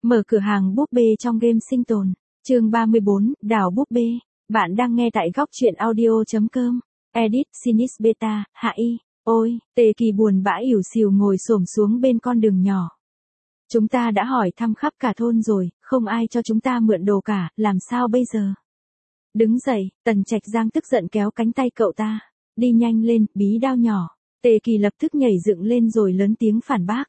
Mở cửa hàng búp bê trong game sinh tồn. Chương 34, đảo búp bê. Bạn đang nghe tại góc truyện audio.com. Edit Sinis Beta, hạ y. Ôi, Tề Kỳ buồn bã ỉu xìu ngồi xổm xuống bên con đường nhỏ. Chúng ta đã hỏi thăm khắp cả thôn rồi, không ai cho chúng ta mượn đồ cả, làm sao bây giờ? Đứng dậy, Tần Trạch Giang tức giận kéo cánh tay cậu ta. Đi nhanh lên, bí đao nhỏ. Tề Kỳ lập tức nhảy dựng lên rồi lớn tiếng phản bác.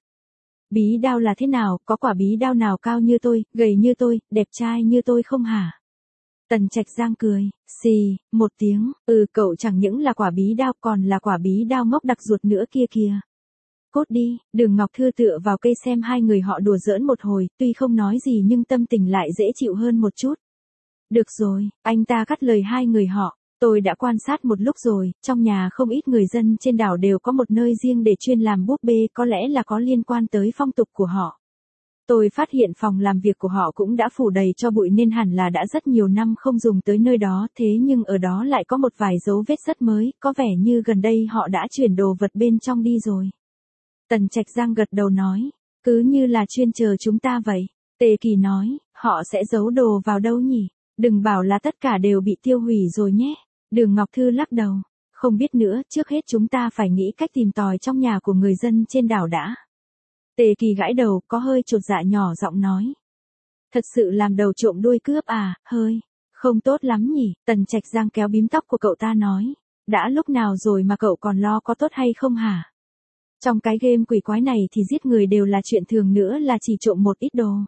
Bí đao là thế nào, có quả bí đao nào cao như tôi, gầy như tôi, đẹp trai như tôi không hả? Tần Trạch Giang cười, xì, một tiếng, cậu chẳng những là quả bí đao còn là quả bí đao ngốc đặc ruột nữa kia kìa. Cốt đi, Đường Ngọc Thư tựa vào cây xem hai người họ đùa giỡn một hồi, tuy không nói gì nhưng tâm tình lại dễ chịu hơn một chút. Được rồi, anh ta cắt lời hai người họ. Tôi đã quan sát một lúc rồi, trong nhà không ít người dân trên đảo đều có một nơi riêng để chuyên làm búp bê, có lẽ là có liên quan tới phong tục của họ. Tôi phát hiện phòng làm việc của họ cũng đã phủ đầy cho bụi nên hẳn là đã rất nhiều năm không dùng tới nơi đó, thế nhưng ở đó lại có một vài dấu vết rất mới, có vẻ như gần đây họ đã chuyển đồ vật bên trong đi rồi. Tần Trạch Giang gật đầu nói, cứ như là chuyên chờ chúng ta vậy. Tề Kỳ nói, họ sẽ giấu đồ vào đâu nhỉ? Đừng bảo là tất cả đều bị tiêu hủy rồi nhé. Đường Ngọc Thư lắc đầu, không biết nữa, trước hết chúng ta phải nghĩ cách tìm tòi trong nhà của người dân trên đảo đã. Tề Kỳ gãi đầu, có hơi chột dạ nhỏ giọng nói. Thật sự làm đầu trộm đuôi cướp à, hơi, không tốt lắm nhỉ. Tần Trạch Giang kéo bím tóc của cậu ta nói, đã lúc nào rồi mà cậu còn lo có tốt hay không hả? Trong cái game quỷ quái này thì giết người đều là chuyện thường, nữa là chỉ trộm một ít đồ.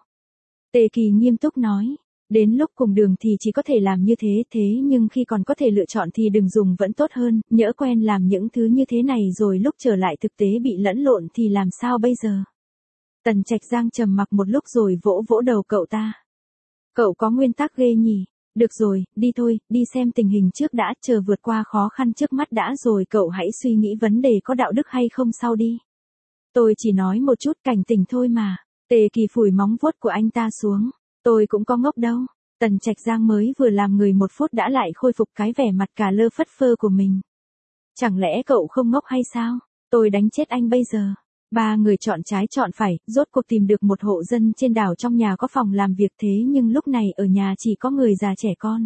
Tề Kỳ nghiêm túc nói. Đến lúc cùng đường thì chỉ có thể làm như thế nhưng khi còn có thể lựa chọn thì đừng dùng vẫn tốt hơn, nhỡ quen làm những thứ như thế này rồi lúc trở lại thực tế bị lẫn lộn thì làm sao bây giờ? Tần Trạch Giang trầm mặc một lúc rồi vỗ vỗ đầu cậu ta. Cậu có nguyên tắc ghê nhỉ? Được rồi, đi thôi, đi xem tình hình trước đã, chờ vượt qua khó khăn trước mắt đã rồi cậu hãy suy nghĩ vấn đề có đạo đức hay không sau đi. Tôi chỉ nói một chút cảnh tỉnh thôi mà. Tề Kỳ phủi móng vuốt của anh ta xuống. Tôi cũng có ngốc đâu. Tần Trạch Giang mới vừa làm người một phút đã lại khôi phục cái vẻ mặt cà lơ phất phơ của mình. Chẳng lẽ cậu không ngốc hay sao? Tôi đánh chết anh bây giờ. Ba người chọn trái chọn phải, rốt cuộc tìm được một hộ dân trên đảo trong nhà có phòng làm việc, thế nhưng lúc này ở nhà chỉ có người già trẻ con.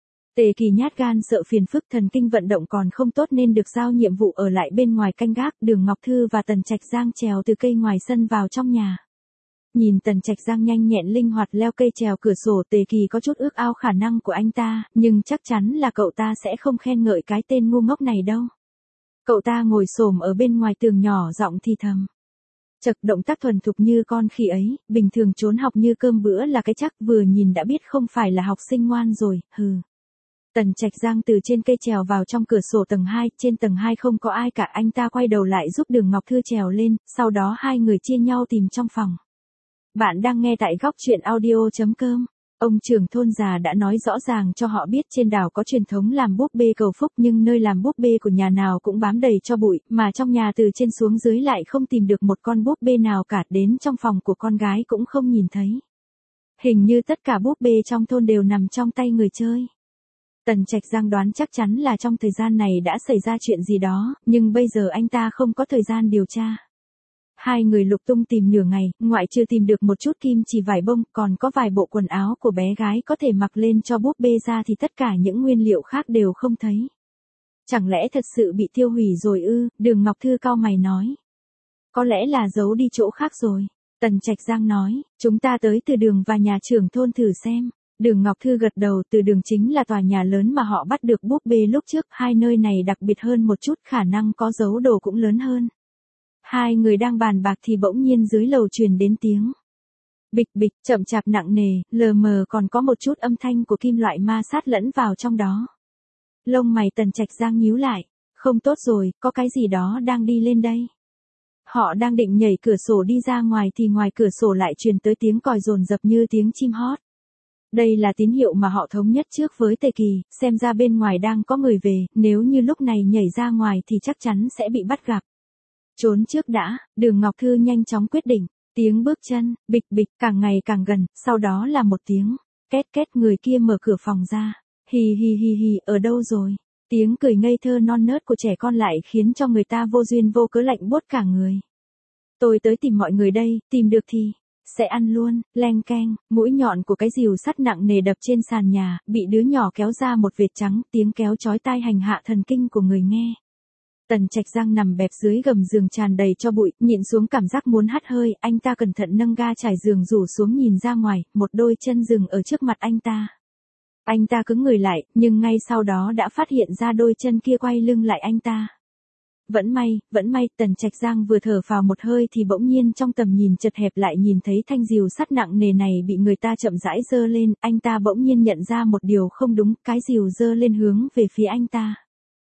Tề Kỳ nhát gan sợ phiền phức, thần kinh vận động còn không tốt nên được giao nhiệm vụ ở lại bên ngoài canh gác. Đường Ngọc Thư và Tần Trạch Giang trèo từ cây ngoài sân vào trong nhà. Nhìn Tần Trạch Giang nhanh nhẹn linh hoạt leo cây trèo cửa sổ, Tề Kỳ có chút ước ao khả năng của anh ta, nhưng chắc chắn là cậu ta sẽ không khen ngợi cái tên ngu ngốc này đâu. Cậu ta ngồi xổm ở bên ngoài tường nhỏ giọng thì thầm. Chật, động tác thuần thục như con khỉ ấy, bình thường trốn học như cơm bữa là cái chắc, vừa nhìn đã biết không phải là học sinh ngoan rồi, hừ. Tần Trạch Giang từ trên cây trèo vào trong cửa sổ tầng 2, trên tầng 2 không có ai cả, anh ta quay đầu lại giúp Đường Ngọc Thư trèo lên, sau đó hai người chia nhau tìm trong phòng. Bạn đang nghe tại góc truyện audio.com. Ông trưởng thôn già đã nói rõ ràng cho họ biết trên đảo có truyền thống làm búp bê cầu phúc, nhưng nơi làm búp bê của nhà nào cũng bám đầy cho bụi, mà trong nhà từ trên xuống dưới lại không tìm được một con búp bê nào cả, đến trong phòng của con gái cũng không nhìn thấy. Hình như tất cả búp bê trong thôn đều nằm trong tay người chơi. Tần Trạch Giang đoán chắc chắn là trong thời gian này đã xảy ra chuyện gì đó, nhưng bây giờ anh ta không có thời gian điều tra. Hai người lục tung tìm nửa ngày, ngoại trừ tìm được một chút kim chỉ vải bông, còn có vài bộ quần áo của bé gái có thể mặc lên cho búp bê ra thì tất cả những nguyên liệu khác đều không thấy. Chẳng lẽ thật sự bị tiêu hủy rồi ư? Đường Ngọc Thư cau mày nói. Có lẽ là giấu đi chỗ khác rồi. Tần Trạch Giang nói, chúng ta tới Từ Đường và nhà trưởng thôn thử xem. Đường Ngọc Thư gật đầu, Từ Đường chính là tòa nhà lớn mà họ bắt được búp bê lúc trước, hai nơi này đặc biệt hơn một chút, khả năng có giấu đồ cũng lớn hơn. Hai người đang bàn bạc thì bỗng nhiên dưới lầu truyền đến tiếng bịch bịch, chậm chạp nặng nề, lờ mờ còn có một chút âm thanh của kim loại ma sát lẫn vào trong đó. Lông mày Tần Trạch Giang nhíu lại, không tốt rồi, có cái gì đó đang đi lên đây. Họ đang định nhảy cửa sổ đi ra ngoài thì ngoài cửa sổ lại truyền tới tiếng còi dồn dập như tiếng chim hót. Đây là tín hiệu mà họ thống nhất trước với Tề Kỳ, xem ra bên ngoài đang có người về, nếu như lúc này nhảy ra ngoài thì chắc chắn sẽ bị bắt gặp. Trốn trước đã, Đường Ngọc Thư nhanh chóng quyết định, tiếng bước chân, bịch bịch càng ngày càng gần, sau đó là một tiếng, két két, người kia mở cửa phòng ra, hì hì hì hì, ở đâu rồi? Tiếng cười ngây thơ non nớt của trẻ con lại khiến cho người ta vô duyên vô cớ lạnh buốt cả người. Tôi tới tìm mọi người đây, tìm được thì, sẽ ăn luôn, leng keng, mũi nhọn của cái rìu sắt nặng nề đập trên sàn nhà, bị đứa nhỏ kéo ra một vệt trắng, tiếng kéo chói tai hành hạ thần kinh của người nghe. Tần Trạch Giang nằm bẹp dưới gầm giường tràn đầy cho bụi, nhịn xuống cảm giác muốn hắt hơi, anh ta cẩn thận nâng ga trải giường rủ xuống nhìn ra ngoài, một đôi chân dừng ở trước mặt anh ta. Anh ta cứng người lại, nhưng ngay sau đó đã phát hiện ra đôi chân kia quay lưng lại anh ta. Vẫn may, Tần Trạch Giang vừa thở vào một hơi thì bỗng nhiên trong tầm nhìn chật hẹp lại nhìn thấy thanh rìu sắt nặng nề này bị người ta chậm rãi giơ lên, anh ta bỗng nhiên nhận ra một điều không đúng, cái rìu giơ lên hướng về phía anh ta.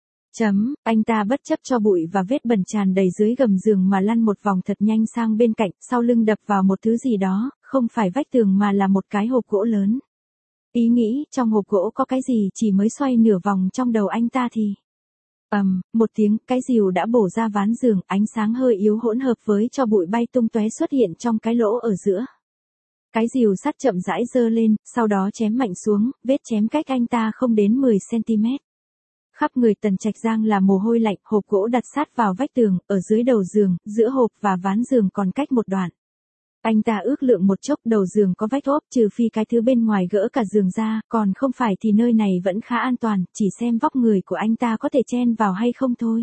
Anh ta bất chấp cho bụi và vết bẩn tràn đầy dưới gầm giường mà lăn một vòng thật nhanh sang bên cạnh, sau lưng đập vào một thứ gì đó, không phải vách tường mà là một cái hộp gỗ lớn. Ý nghĩ trong hộp gỗ có cái gì chỉ mới xoay nửa vòng trong đầu anh ta thì... một tiếng, cái rìu đã bổ ra ván giường, ánh sáng hơi yếu hỗn hợp với cho bụi bay tung tóe xuất hiện trong cái lỗ ở giữa. Cái rìu sắt chậm rãi giơ lên, sau đó chém mạnh xuống, vết chém cách anh ta không đến 10 cm. Khắp người Tần Trạch Giang là mồ hôi lạnh, hộp gỗ đặt sát vào vách tường, ở dưới đầu giường, giữa hộp và ván giường còn cách một đoạn. Anh ta ước lượng một chốc, đầu giường có vách ốp, trừ phi cái thứ bên ngoài gỡ cả giường ra, còn không phải thì nơi này vẫn khá an toàn, chỉ xem vóc người của anh ta có thể chen vào hay không thôi.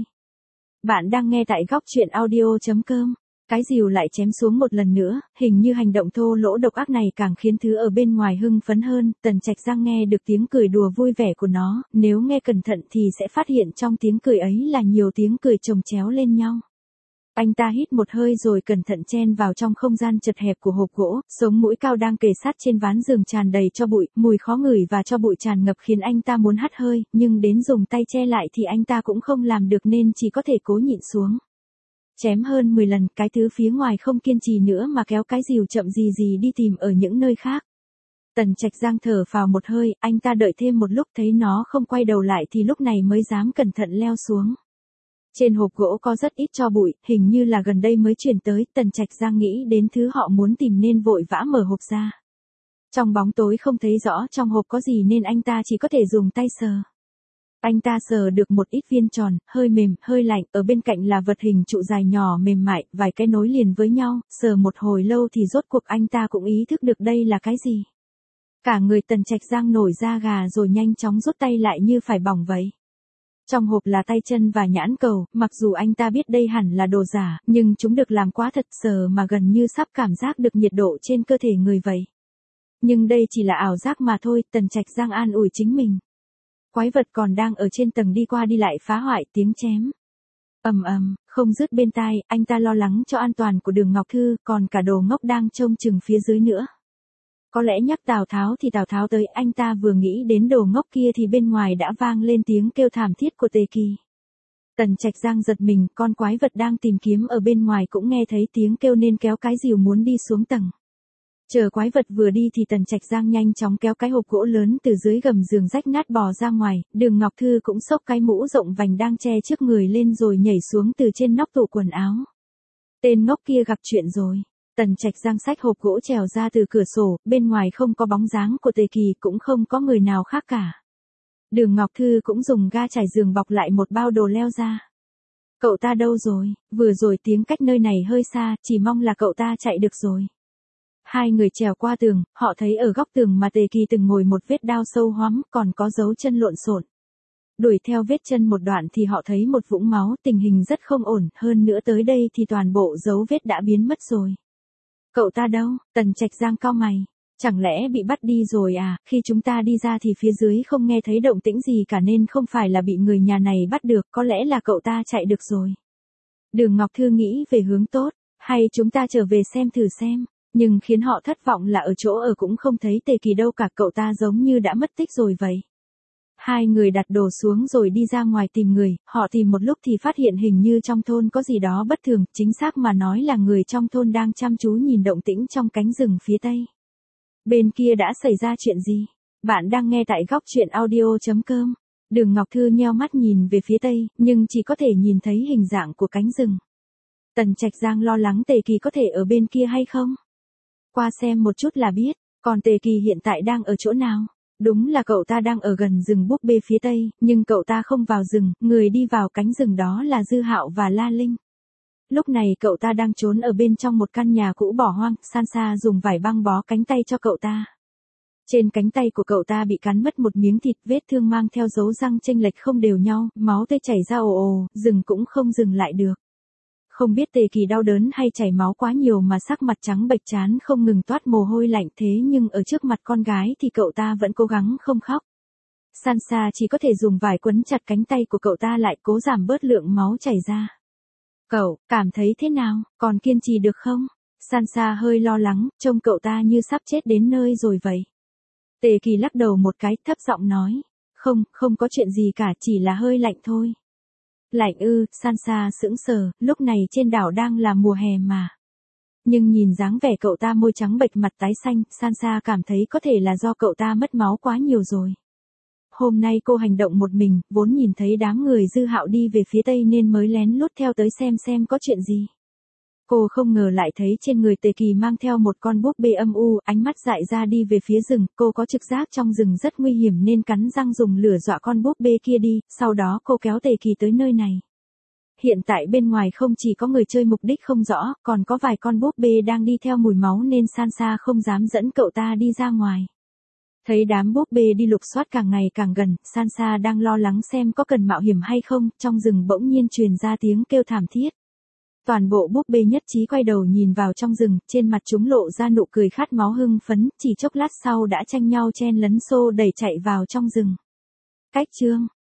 Bạn đang nghe tại góc truyện audio.com. Cái rìu lại chém xuống một lần nữa, hình như hành động thô lỗ độc ác này càng khiến thứ ở bên ngoài hưng phấn hơn, Tần Trạch Giang nghe được tiếng cười đùa vui vẻ của nó, nếu nghe cẩn thận thì sẽ phát hiện trong tiếng cười ấy là nhiều tiếng cười chồng chéo lên nhau. Anh ta hít một hơi rồi cẩn thận chen vào trong không gian chật hẹp của hộp gỗ, sống mũi cao đang kề sát trên ván giường tràn đầy cho bụi, mùi khó ngửi và cho bụi tràn ngập khiến anh ta muốn hắt hơi, nhưng đến dùng tay che lại thì anh ta cũng không làm được nên chỉ có thể cố nhịn xuống. Chém hơn 10 lần, cái thứ phía ngoài không kiên trì nữa mà kéo cái rìu chậm gì đi tìm ở những nơi khác. Tần Trạch Giang thở vào một hơi, anh ta đợi thêm một lúc thấy nó không quay đầu lại thì lúc này mới dám cẩn thận leo xuống. Trên hộp gỗ có rất ít tro bụi, hình như là gần đây mới chuyển tới, Tần Trạch Giang nghĩ đến thứ họ muốn tìm nên vội vã mở hộp ra. Trong bóng tối không thấy rõ trong hộp có gì nên anh ta chỉ có thể dùng tay sờ. Anh ta sờ được một ít viên tròn, hơi mềm, hơi lạnh, ở bên cạnh là vật hình trụ dài nhỏ mềm mại, vài cái nối liền với nhau, sờ một hồi lâu thì rốt cuộc anh ta cũng ý thức được đây là cái gì. Cả người Tần Trạch Giang nổi da gà rồi nhanh chóng rút tay lại như phải bỏng vậy. Trong hộp là tay chân và nhãn cầu, mặc dù anh ta biết đây hẳn là đồ giả, nhưng chúng được làm quá thật, sờ mà gần như sắp cảm giác được nhiệt độ trên cơ thể người vậy. Nhưng đây chỉ là ảo giác mà thôi, Tần Trạch Giang an ủi chính mình. Quái vật còn đang ở trên tầng đi qua đi lại phá hoại tiếng chém. Không dứt bên tai, anh ta lo lắng cho an toàn của Đường Ngọc Thư, còn cả đồ ngốc đang trông chừng phía dưới nữa. Có lẽ nhắc Tào Tháo thì Tào Tháo tới, anh ta vừa nghĩ đến đồ ngốc kia thì bên ngoài đã vang lên tiếng kêu thảm thiết của Tề Kỳ. Tần Trạch Giang giật mình, con quái vật đang tìm kiếm ở bên ngoài cũng nghe thấy tiếng kêu nên kéo cái rìu muốn đi xuống tầng. Chờ quái vật vừa đi thì Tần Trạch Giang nhanh chóng kéo cái hộp gỗ lớn từ dưới gầm giường rách nát bò ra ngoài, Đường Ngọc Thư cũng xốc cái mũ rộng vành đang che trước người lên rồi nhảy xuống từ trên nóc tủ quần áo. Tên ngốc kia gặp chuyện rồi. Tần Trạch Giang xách hộp gỗ trèo ra từ cửa sổ, bên ngoài không có bóng dáng của Tề Kỳ, cũng không có người nào khác cả. Đường Ngọc Thư cũng dùng ga trải giường bọc lại một bao đồ leo ra. Cậu ta đâu rồi? Vừa rồi tiếng cách nơi này hơi xa, chỉ mong là cậu ta chạy được rồi. Hai người trèo qua tường, họ thấy ở góc tường mà Tề Kỳ từng ngồi một vết đao sâu hoắm, còn có dấu chân lộn xộn. Đuổi theo vết chân một đoạn thì họ thấy một vũng máu, tình hình rất không ổn, hơn nữa tới đây thì toàn bộ dấu vết đã biến mất rồi. Cậu ta đâu? Tần Trạch Giang cau mày. Chẳng lẽ bị bắt đi rồi à? Khi chúng ta đi ra thì phía dưới không nghe thấy động tĩnh gì cả nên không phải là bị người nhà này bắt được, có lẽ là cậu ta chạy được rồi. Đường Ngọc Thư nghĩ về hướng tốt, hay chúng ta trở về xem thử xem. Nhưng khiến họ thất vọng là ở chỗ ở cũng không thấy Tề Kỳ đâu cả, cậu ta giống như đã mất tích rồi vậy. Hai người đặt đồ xuống rồi đi ra ngoài tìm người, họ tìm một lúc thì phát hiện hình như trong thôn có gì đó bất thường, chính xác mà nói là người trong thôn đang chăm chú nhìn động tĩnh trong cánh rừng phía tây. Bên kia đã xảy ra chuyện gì? Bạn đang nghe tại góc truyện audio.com. Đường Ngọc Thư nheo mắt nhìn về phía tây, nhưng chỉ có thể nhìn thấy hình dạng của cánh rừng. Tần Trạch Giang lo lắng Tề Kỳ có thể ở bên kia hay không? Qua xem một chút là biết, còn Tề Kỳ hiện tại đang ở chỗ nào? Đúng là cậu ta đang ở gần rừng búp bê phía tây, nhưng cậu ta không vào rừng, người đi vào cánh rừng đó là Dư Hạo và La Linh. Lúc này cậu ta đang trốn ở bên trong một căn nhà cũ bỏ hoang, Sansa dùng vải băng bó cánh tay cho cậu ta. Trên cánh tay của cậu ta bị cắn mất một miếng thịt, vết thương mang theo dấu răng chênh lệch không đều nhau, máu tươi chảy ra ồ ồ, dừng cũng không dừng lại được. Không biết Tề Kỳ đau đớn hay chảy máu quá nhiều mà sắc mặt trắng bệch, trán không ngừng toát mồ hôi lạnh, thế nhưng ở trước mặt con gái thì cậu ta vẫn cố gắng không khóc. Sansa chỉ có thể dùng vải quấn chặt cánh tay của cậu ta lại, cố giảm bớt lượng máu chảy ra. Cậu, cảm thấy thế nào, còn kiên trì được không? Sansa hơi lo lắng, trông cậu ta như sắp chết đến nơi rồi vậy. Tề Kỳ lắc đầu một cái, thấp giọng nói. Không có chuyện gì cả, chỉ là hơi lạnh thôi. Lạnh ư? Sansa sững sờ, lúc này trên đảo đang là mùa hè mà. Nhưng nhìn dáng vẻ cậu ta môi trắng bệch mặt tái xanh, Sansa cảm thấy có thể là do cậu ta mất máu quá nhiều rồi. Hôm nay cô hành động một mình, vốn nhìn thấy đám người Dư Hạo đi về phía tây nên mới lén lút theo tới xem có chuyện gì. Cô không ngờ lại thấy trên người Tề Kỳ mang theo một con búp bê âm u, ánh mắt dại ra đi về phía rừng, cô có trực giác trong rừng rất nguy hiểm nên cắn răng dùng lửa dọa con búp bê kia đi, sau đó cô kéo Tề Kỳ tới nơi này. Hiện tại bên ngoài không chỉ có người chơi mục đích không rõ, còn có vài con búp bê đang đi theo mùi máu nên Sansa không dám dẫn cậu ta đi ra ngoài. Thấy đám búp bê đi lục soát càng ngày càng gần, Sansa đang lo lắng xem có cần mạo hiểm hay không, trong rừng bỗng nhiên truyền ra tiếng kêu thảm thiết. Toàn bộ búp bê nhất trí quay đầu nhìn vào trong rừng, trên mặt chúng lộ ra nụ cười khát máu hưng phấn, chỉ chốc lát sau đã tranh nhau chen lấn xô đẩy chạy vào trong rừng. Cách chương